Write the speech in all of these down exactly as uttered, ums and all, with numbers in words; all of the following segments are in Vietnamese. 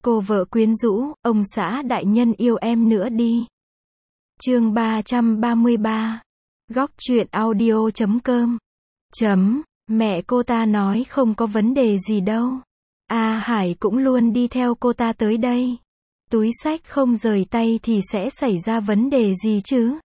Cô vợ quyến rũ, ông xã đại nhân yêu em nữa đi. Chương ba trăm ba mươi ba. Góc truyện audio chấm com. Chấm, mẹ cô ta nói không có vấn đề gì đâu. A Hải cũng luôn đi theo cô ta tới đây. Túi xách không rời tay thì sẽ xảy ra vấn đề gì chứ?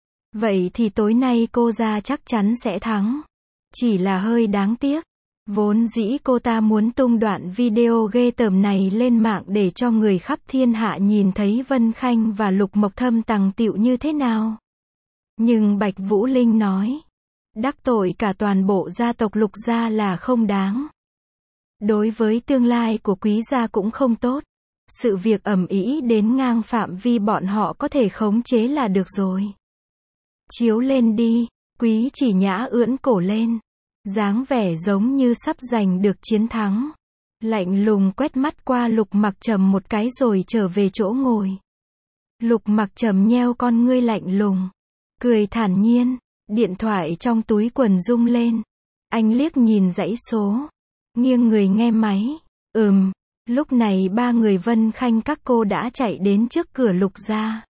Vậy thì tối nay cô ra chắc chắn sẽ thắng. Chỉ là hơi đáng tiếc. Vốn dĩ cô ta muốn tung đoạn video ghê tởm này lên mạng để cho người khắp thiên hạ nhìn thấy Vân Khanh và Lục Mộc Thâm tằng tịu như thế nào. Nhưng Bạch Vũ Linh nói, đắc tội cả toàn bộ gia tộc Lục gia là không đáng. Đối với tương lai của quý gia cũng không tốt. Sự việc ầm ĩ đến ngang phạm vi bọn họ có thể khống chế là được rồi. Chiếu lên đi, Quý Chỉ Nhã ưỡn cổ lên. Dáng vẻ giống như sắp giành được chiến thắng. Lạnh lùng quét mắt qua Lục Mặc Trầm một cái rồi trở về chỗ ngồi. Lục Mặc Trầm nheo con ngươi lạnh lùng. Cười thản nhiên, điện thoại trong túi quần rung lên. Anh liếc nhìn dãy số. Nghiêng người nghe máy. Ừm, lúc này ba người Vân Khanh các cô đã chạy đến trước cửa Lục gia.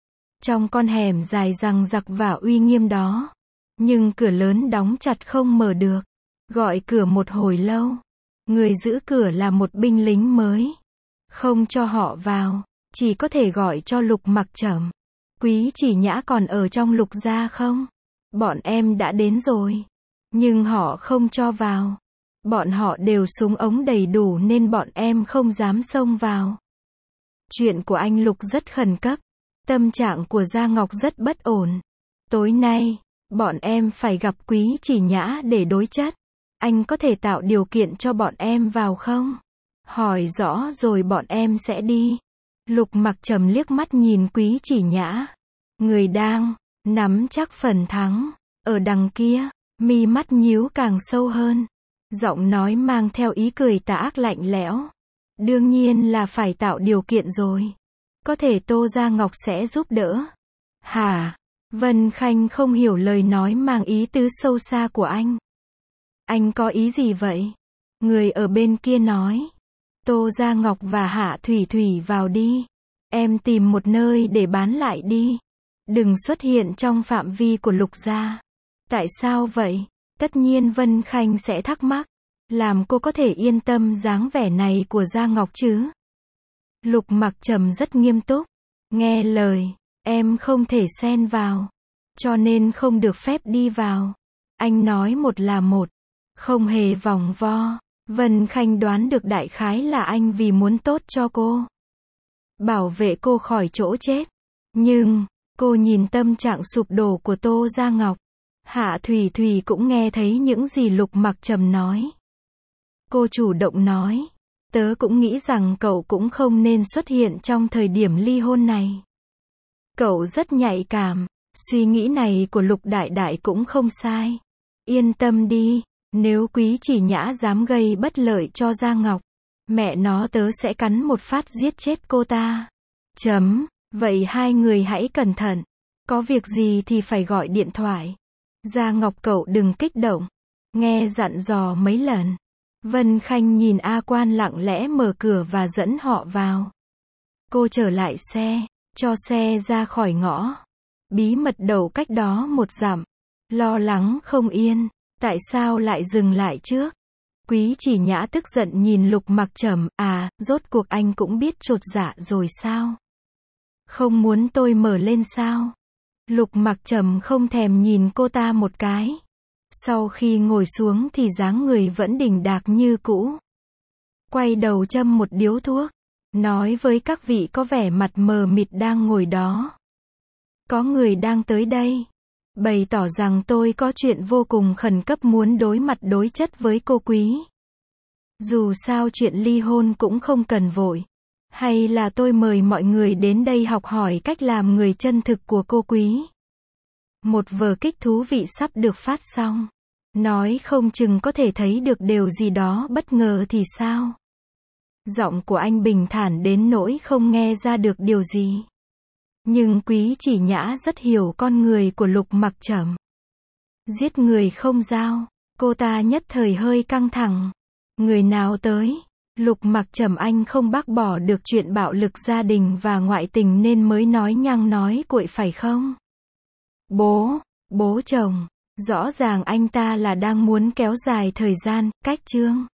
Trong con hẻm dài dằng dặc và uy nghiêm đó. Nhưng cửa lớn đóng chặt không mở được. Gọi cửa một hồi lâu. Người giữ cửa là một binh lính mới. Không cho họ vào. Chỉ có thể gọi cho Lục Mặc Trầm. Quý Chỉ Nhã còn ở trong Lục gia không? Bọn em đã đến rồi. Nhưng họ không cho vào. Bọn họ đều súng ống đầy đủ nên bọn em không dám xông vào. Chuyện của anh Lục rất khẩn cấp. Tâm trạng của Gia Ngọc rất bất ổn. Tối nay, bọn em phải gặp Quý Chỉ Nhã để đối chất. Anh có thể tạo điều kiện cho bọn em vào không? Hỏi rõ rồi bọn em sẽ đi. Lục Mặc Trầm liếc mắt nhìn Quý Chỉ Nhã. Người đang nắm chắc phần thắng. Ở đằng kia, mi mắt nhíu càng sâu hơn. Giọng nói mang theo ý cười tà ác lạnh lẽo. Đương nhiên là phải tạo điều kiện rồi. Có thể Tô Gia Ngọc sẽ giúp đỡ. Hả? Vân Khanh không hiểu lời nói mang ý tứ sâu xa của anh. Anh có ý gì vậy? Người ở bên kia nói. Tô Gia Ngọc và Hạ Thủy Thủy vào đi. Em tìm một nơi để bán lại đi. Đừng xuất hiện trong phạm vi của Lục gia. Tại sao vậy? Tất nhiên Vân Khanh sẽ thắc mắc. Làm cô có thể yên tâm dáng vẻ này của Gia Ngọc chứ? Lục Mặc Trầm rất nghiêm túc. Nghe lời, em không thể xen vào. Cho nên không được phép đi vào. Anh nói một là một. Không hề vòng vo. Vân Khanh đoán được đại khái là anh vì muốn tốt cho cô. Bảo vệ cô khỏi chỗ chết. Nhưng, cô nhìn tâm trạng sụp đổ của Tô Gia Ngọc. Hạ Thủy Thủy cũng nghe thấy những gì Lục Mặc Trầm nói. Cô chủ động nói. Tớ cũng nghĩ rằng cậu cũng không nên xuất hiện trong thời điểm ly hôn này. Cậu rất nhạy cảm. Suy nghĩ này của Lục Đại Đại cũng không sai. Yên tâm đi. Nếu Quý Chỉ Nhã dám gây bất lợi cho Gia Ngọc, mẹ nó tớ sẽ cắn một phát giết chết cô ta. Chấm. Vậy hai người hãy cẩn thận. Có việc gì thì phải gọi điện thoại. Gia Ngọc cậu đừng kích động. Nghe dặn dò mấy lần. Vân Khanh nhìn A Quan lặng lẽ mở cửa và dẫn họ vào. Cô trở lại xe, cho xe ra khỏi ngõ. Bí mật đầu cách đó một dặm. Lo lắng không yên. Tại sao lại dừng lại trước? Quý Chỉ Nhã tức giận nhìn Lục Mặc Trầm. À, rốt cuộc anh cũng biết chột dạ rồi sao? Không muốn tôi mở lên sao? Lục Mặc Trầm không thèm nhìn cô ta một cái. Sau khi ngồi xuống thì dáng người vẫn đỉnh đạc như cũ. Quay đầu châm một điếu thuốc. Nói với các vị có vẻ mặt mờ mịt đang ngồi đó. Có người đang tới đây. Bày tỏ rằng tôi có chuyện vô cùng khẩn cấp muốn đối mặt đối chất với cô Quý. Dù sao chuyện ly hôn cũng không cần vội. Hay là tôi mời mọi người đến đây học hỏi cách làm người chân thực của cô Quý. Một vở kịch thú vị sắp được phát xong. Nói không chừng có thể thấy được điều gì đó bất ngờ thì sao? Giọng của anh bình thản đến nỗi không nghe ra được điều gì. Nhưng Quý Chỉ Nhã rất hiểu con người của Lục Mặc Trầm. Giết người không dao. Cô ta nhất thời hơi căng thẳng. Người nào tới? Lục Mặc Trầm anh không bác bỏ được chuyện bạo lực gia đình và ngoại tình nên mới nói nhăng nói cuội phải không? Bố, bố chồng, rõ ràng anh ta là đang muốn kéo dài thời gian, cách chương.